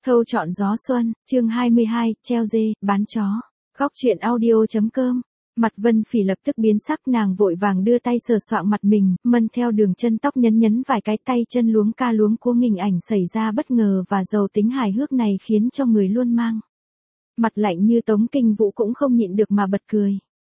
Thâu chọn gió xuân, chương 22, treo dê, bán chó. Góc truyện audio.com. Mặt Vân Phỉ lập tức biến sắc, nàng vội vàng đưa tay sờ soạng mặt mình, mân theo đường chân tóc nhấn nhấn vài cái, tay chân luống ca luống cuống, hình ảnh xảy ra bất ngờ và giàu tính hài hước này khiến cho người luôn mang mặt lạnh như Tống Kinh Vũ cũng không nhịn được mà bật cười.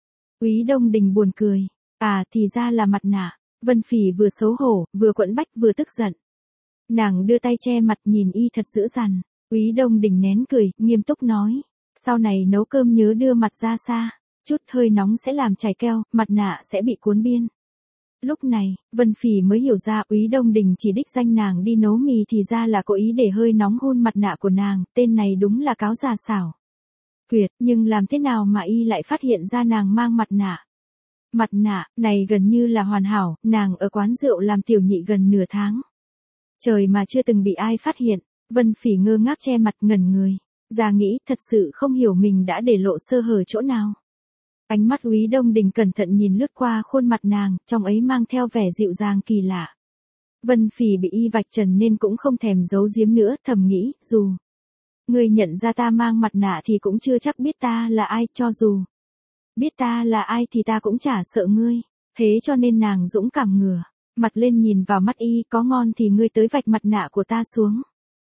Úy Đông Đình buồn cười, à thì ra là mặt nạ. Vân Phỉ vừa xấu hổ, vừa quẫn bách, vừa tức giận. Nàng đưa tay che mặt nhìn y thật dữ dằn. Úy Đông Đình nén cười, nghiêm túc nói, sau này nấu cơm nhớ đưa mặt ra xa, chút hơi nóng sẽ làm chảy keo, mặt nạ sẽ bị cuốn biên. Lúc này, Vân Phỉ mới hiểu ra Úy Đông Đình chỉ đích danh nàng đi nấu mì thì ra là cố ý để hơi nóng hôn mặt nạ của nàng, tên này đúng là cáo già xảo quyệt, nhưng làm thế nào mà y lại phát hiện ra nàng mang mặt nạ? Mặt nạ này gần như là hoàn hảo, nàng ở quán rượu làm tiểu nhị gần nửa tháng. Trời mà chưa từng bị ai phát hiện. Vân Phỉ ngơ ngác che mặt ngẩn người, ra nghĩ thật sự không hiểu mình đã để lộ sơ hở chỗ nào. Ánh mắt Úy Đông Đình cẩn thận nhìn lướt qua khuôn mặt nàng, trong ấy mang theo vẻ dịu dàng kỳ lạ. Vân Phỉ bị y vạch trần nên cũng không thèm giấu giếm nữa, thầm nghĩ, dù ngươi nhận ra ta mang mặt nạ thì cũng chưa chắc biết ta là ai, cho dù biết ta là ai thì ta cũng chả sợ ngươi, thế cho nên nàng dũng cảm ngửa mặt lên nhìn vào mắt y, có ngon thì ngươi tới vạch mặt nạ của ta xuống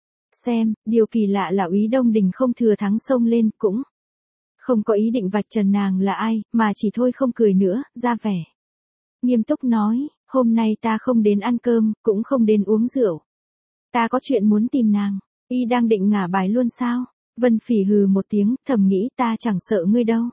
xem. Điều kỳ lạ là Úy Đông Đình không thừa thắng xông lên, cũng không có ý định vạch trần nàng là ai, mà chỉ thôi không cười nữa, ra vẻ nghiêm túc nói, hôm nay ta không đến ăn cơm, cũng không đến uống rượu. Ta có chuyện muốn tìm nàng. Y đang định ngả bài luôn sao? Vân Phỉ hừ một tiếng, thầm nghĩ ta chẳng sợ ngươi đâu.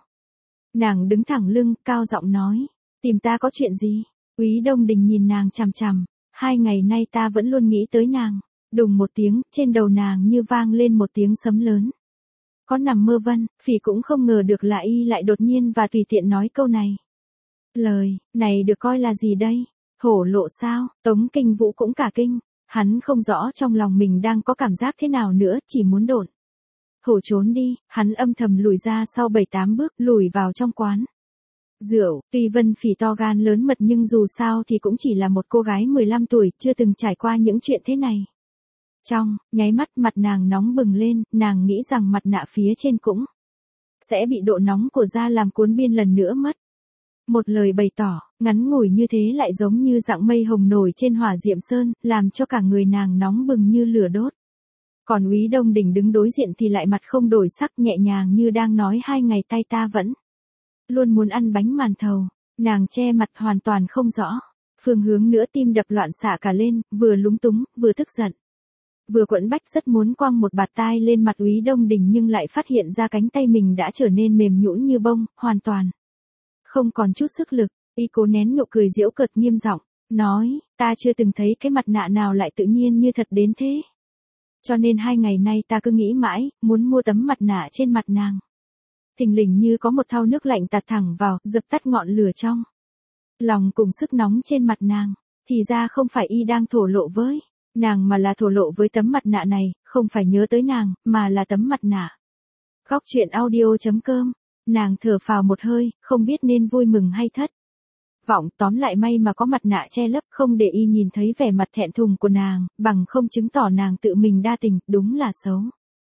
Nàng đứng thẳng lưng, cao giọng nói, tìm ta có chuyện gì? Úy Đông Đình nhìn nàng chằm chằm, 2 ngày nay ta vẫn luôn nghĩ tới nàng. Đùng một tiếng, trên đầu nàng như vang lên một tiếng sấm lớn. Có nằm mơ Vân Phỉ cũng không ngờ được là y lại đột nhiên và tùy tiện nói câu này. Lời này được coi là gì đây? Thổ lộ sao? Tống Kinh Vũ cũng cả kinh. Hắn không rõ trong lòng mình đang có cảm giác thế nào nữa, chỉ muốn độn thổ trốn đi. Hắn âm thầm lùi ra sau 7-8 bước, lùi vào trong quán rượu. Tuy Vân Phỉ to gan lớn mật nhưng dù sao thì cũng chỉ là một cô gái 15 tuổi, chưa từng trải qua những chuyện thế này. Trong nháy mắt mặt nàng nóng bừng lên, nàng nghĩ rằng mặt nạ phía trên cũng sẽ bị độ nóng của da làm cuốn biên lần nữa mất. Một lời bày tỏ, ngắn ngủi như thế lại giống như dạng mây hồng nổi trên hỏa diệm sơn, làm cho cả người nàng nóng bừng như lửa đốt. Còn Úy Đông Đình đứng đối diện thì lại mặt không đổi sắc, nhẹ nhàng như đang nói 2 ngày tay ta vẫn luôn muốn ăn bánh màn thầu. Nàng che mặt hoàn toàn không rõ phương hướng nữa, tim đập loạn xạ cả lên, vừa lúng túng, vừa tức giận, vừa quẫn bách, rất muốn quăng một bạt tai lên mặt Úy Đông Đình nhưng lại phát hiện ra cánh tay mình đã trở nên mềm nhũn như bông, hoàn toàn không còn chút sức lực. Y cố nén nụ cười giễu cợt, nghiêm giọng nói, ta chưa từng thấy cái mặt nạ nào lại tự nhiên như thật đến thế. Cho nên 2 ngày nay ta cứ nghĩ mãi, muốn mua tấm mặt nạ trên mặt nàng. Thình lình như có một thau nước lạnh tạt thẳng vào, dập tắt ngọn lửa trong lòng cùng sức nóng trên mặt nàng. Thì ra không phải y đang thổ lộ với nàng mà là thổ lộ với tấm mặt nạ này, không phải nhớ tới nàng, mà là tấm mặt nạ. Góc truyện audio.com. Nàng thở phào một hơi, không biết nên vui mừng hay thất vọng, tóm lại may mà có mặt nạ che lấp, không để y nhìn thấy vẻ mặt thẹn thùng của nàng, bằng không chứng tỏ nàng tự mình đa tình, đúng là xấu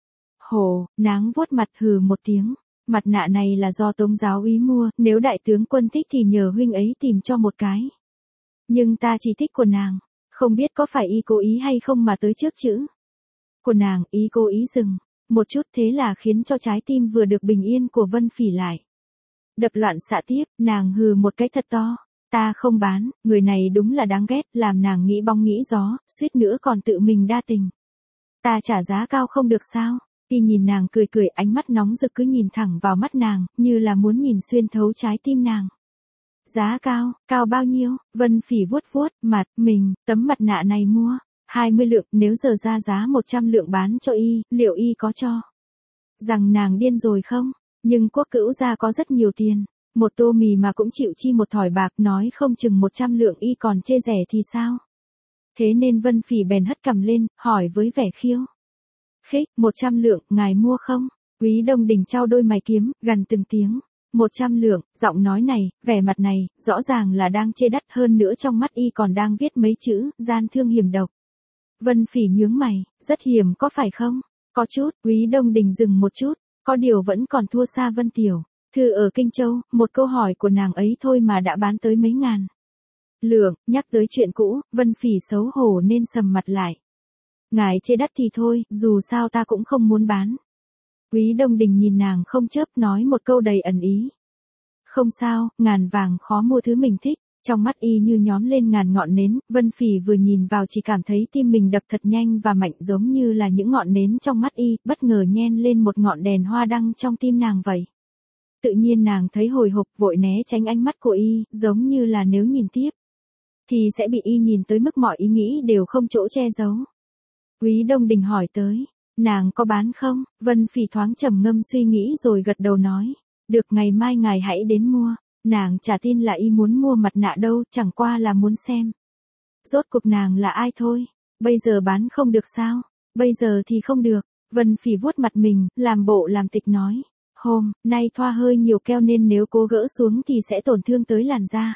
hổ. Nàng vuốt mặt hừ một tiếng, mặt nạ này là do Tống giáo úy mua, nếu đại tướng quân thích thì nhờ huynh ấy tìm cho một cái. Nhưng ta chỉ thích của nàng, không biết có phải y cố ý hay không mà tới trước chữ của nàng, y cố ý dừng một chút, thế là khiến cho trái tim vừa được bình yên của Vân Phỉ lại đập loạn xạ tiếp. Nàng hừ một cái thật to, ta không bán. Người này đúng là đáng ghét, làm nàng nghĩ bóng nghĩ gió, suýt nữa còn tự mình đa tình. Ta trả giá cao không được sao? Y nhìn nàng cười cười, ánh mắt nóng rực cứ nhìn thẳng vào mắt nàng, như là muốn nhìn xuyên thấu trái tim nàng. Giá cao, cao bao nhiêu? Vân Phỉ vuốt vuốt mặt mình, tấm mặt nạ này mua 20 lượng, nếu giờ ra giá 100 lượng bán cho y, liệu y có cho rằng nàng điên rồi không? Nhưng Quốc Cữu gia có rất nhiều tiền, một tô mì mà cũng chịu chi một thỏi bạc, nói không chừng 100 lượng y còn chê rẻ thì sao? Thế nên Vân Phỉ bèn hất cằm lên, hỏi với vẻ khiêu khích, 100 lượng, ngài mua không? Úy Đông Đình trao đôi mày kiếm, gằn từng tiếng, 100 lượng, giọng nói này, vẻ mặt này, rõ ràng là đang chê đắt, hơn nữa trong mắt y còn đang viết mấy chữ, gian thương hiểm độc. Vân Phỉ nhướng mày, rất hiểm có phải không? Có chút, Úy Đông Đình dừng một chút, có điều vẫn còn thua xa Vân Tiểu. Thư ở Kinh Châu, một câu hỏi của nàng ấy thôi mà đã bán tới mấy ngàn lượng, nhắc tới chuyện cũ, Vân Phỉ xấu hổ nên sầm mặt lại. Ngài chê đắt thì thôi, dù sao ta cũng không muốn bán. Úy Đông Đình nhìn nàng không chớp nói một câu đầy ẩn ý. Không sao, ngàn vàng khó mua thứ mình thích. Trong mắt y như nhóm lên ngàn ngọn nến, Vân Phỉ vừa nhìn vào chỉ cảm thấy tim mình đập thật nhanh và mạnh giống như là những ngọn nến trong mắt y, bất ngờ nhen lên một ngọn đèn hoa đăng trong tim nàng vậy. Tự nhiên nàng thấy hồi hộp vội né tránh ánh mắt của y, giống như là nếu nhìn tiếp thì sẽ bị y nhìn tới mức mọi ý nghĩ đều không chỗ che giấu. Úy Đông Đình hỏi tới, nàng có bán không? Vân Phỉ thoáng trầm ngâm suy nghĩ rồi gật đầu nói, được ngày mai ngài hãy đến mua. Nàng chả tin là y muốn mua mặt nạ đâu, chẳng qua là muốn xem rốt cuộc nàng là ai thôi. Bây giờ bán không được sao? Bây giờ thì không được. Vân Phỉ vuốt mặt mình, làm bộ làm tịch nói, hôm nay thoa hơi nhiều keo nên nếu cố gỡ xuống thì sẽ tổn thương tới làn da.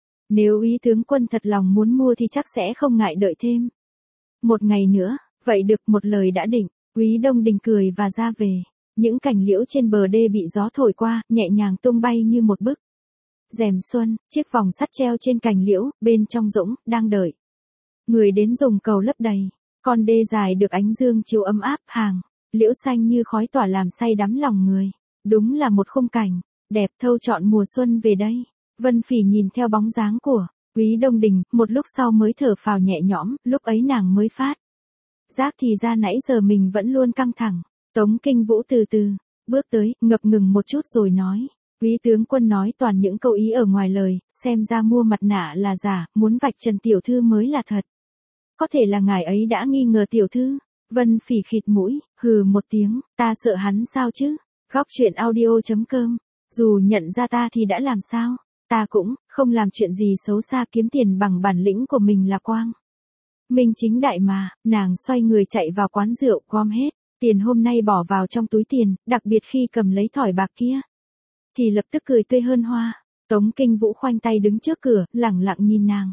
Nếu Úy tướng quân thật lòng muốn mua thì chắc sẽ không ngại đợi thêm một ngày nữa. Vậy được, một lời đã định. Úy Đông Đình cười và ra về. Những cành liễu trên bờ đê bị gió thổi qua, nhẹ nhàng tung bay như một bức rèm xuân, chiếc vòng sắt treo trên cành liễu, bên trong Dũng đang đợi người đến dùng cầu lấp đầy. Con đê dài được ánh dương chiếu ấm áp, hàng liễu xanh như khói tỏa làm say đắm lòng người. Đúng là một khung cảnh đẹp thâu trọn mùa xuân về đây. Vân Phỉ nhìn theo bóng dáng của Úy Đông Đình, một lúc sau mới thở phào nhẹ nhõm, lúc ấy nàng mới phát giác thì ra nãy giờ mình vẫn luôn căng thẳng. Tống Kinh Vũ từ từ bước tới, ngập ngừng một chút rồi nói, Úy tướng quân nói toàn những câu ý ở ngoài lời, xem ra mua mặt nạ là giả, muốn vạch trần tiểu thư mới là thật. Có thể là ngài ấy đã nghi ngờ tiểu thư. Vân Phỉ khịt mũi, hừ một tiếng, ta sợ hắn sao chứ? Góc truyện audio.com, dù nhận ra ta thì đã làm sao? Ta cũng không làm chuyện gì xấu xa, kiếm tiền bằng bản lĩnh của mình là quang minh chính đại mà. Nàng xoay người chạy vào quán rượu, gom hết tiền hôm nay bỏ vào trong túi tiền, đặc biệt khi cầm lấy thỏi bạc kia thì lập tức cười tươi hơn hoa. Tống Kinh Vũ khoanh tay đứng trước cửa, lẳng lặng nhìn nàng.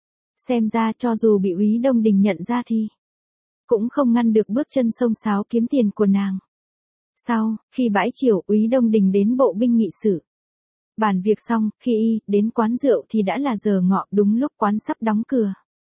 Xem ra cho dù bị Úy Đông Đình nhận ra thì cũng không ngăn được bước chân xông xáo kiếm tiền của nàng. Sau, khi bãi chiều, Úy Đông Đình đến bộ binh nghị sự. Bàn việc xong, khi y đến quán rượu thì đã là giờ ngọ, đúng lúc quán sắp đóng cửa.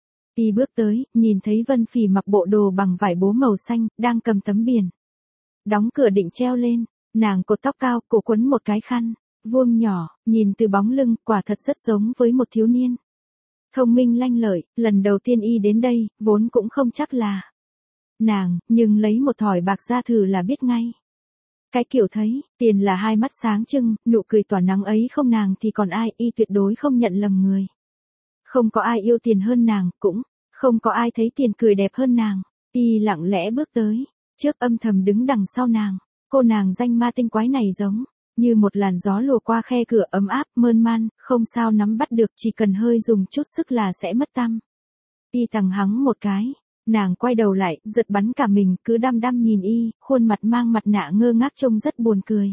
Y bước tới, nhìn thấy Vân Phỉ mặc bộ đồ bằng vải bố màu xanh, đang cầm tấm biển đóng cửa định treo lên. Nàng cột tóc cao, cổ quấn một cái khăn vuông nhỏ, nhìn từ bóng lưng, quả thật rất giống với một thiếu niên thông minh lanh lợi. Lần đầu tiên y đến đây, vốn cũng không chắc là nàng, nhưng lấy một thỏi bạc ra thử là biết ngay. Cái kiểu thấy tiền là hai mắt sáng trưng, nụ cười tỏa nắng ấy không nàng thì còn ai, y tuyệt đối không nhận lầm người. Không có ai yêu tiền hơn nàng, cũng không có ai thấy tiền cười đẹp hơn nàng. Y lặng lẽ bước tới, trước âm thầm đứng đằng sau nàng. Cô nàng danh ma tinh quái này giống như một làn gió lùa qua khe cửa, ấm áp, mơn man, không sao nắm bắt được, chỉ cần hơi dùng chút sức là sẽ mất tăm. Y thằng hắng một cái, nàng quay đầu lại, giật bắn cả mình, cứ đăm đăm nhìn y, khuôn mặt mang mặt nạ ngơ ngác trông rất buồn cười.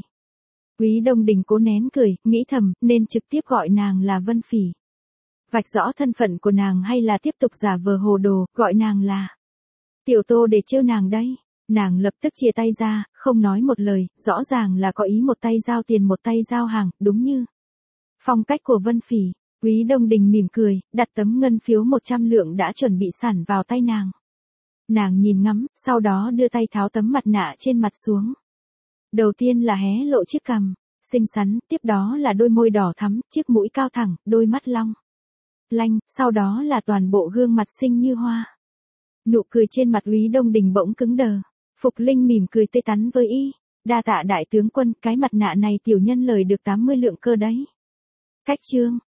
Úy Đông Đình cố nén cười, nghĩ thầm, nên trực tiếp gọi nàng là Vân Phỉ, vạch rõ thân phận của nàng, hay là tiếp tục giả vờ hồ đồ, gọi nàng là Tiểu Tô để trêu nàng đây. Nàng lập tức chia tay ra, không nói một lời, rõ ràng là có ý một tay giao tiền một tay giao hàng, đúng như phong cách của Vân Phỉ. Úy Đông Đình mỉm cười, đặt tấm ngân phiếu 100 lượng đã chuẩn bị sẵn vào tay nàng. Nàng nhìn ngắm, sau đó đưa tay tháo tấm mặt nạ trên mặt xuống. Đầu tiên là hé lộ chiếc cằm xinh xắn, tiếp đó là đôi môi đỏ thắm, chiếc mũi cao thẳng, đôi mắt long lanh, sau đó là toàn bộ gương mặt xinh như hoa. Nụ cười trên mặt Úy Đông Đình bỗng cứng đờ. Phục Linh mỉm cười tươi tắn với y, đa tạ đại tướng quân, cái mặt nạ này tiểu nhân lời được 80 lượng cơ đấy. Cách chương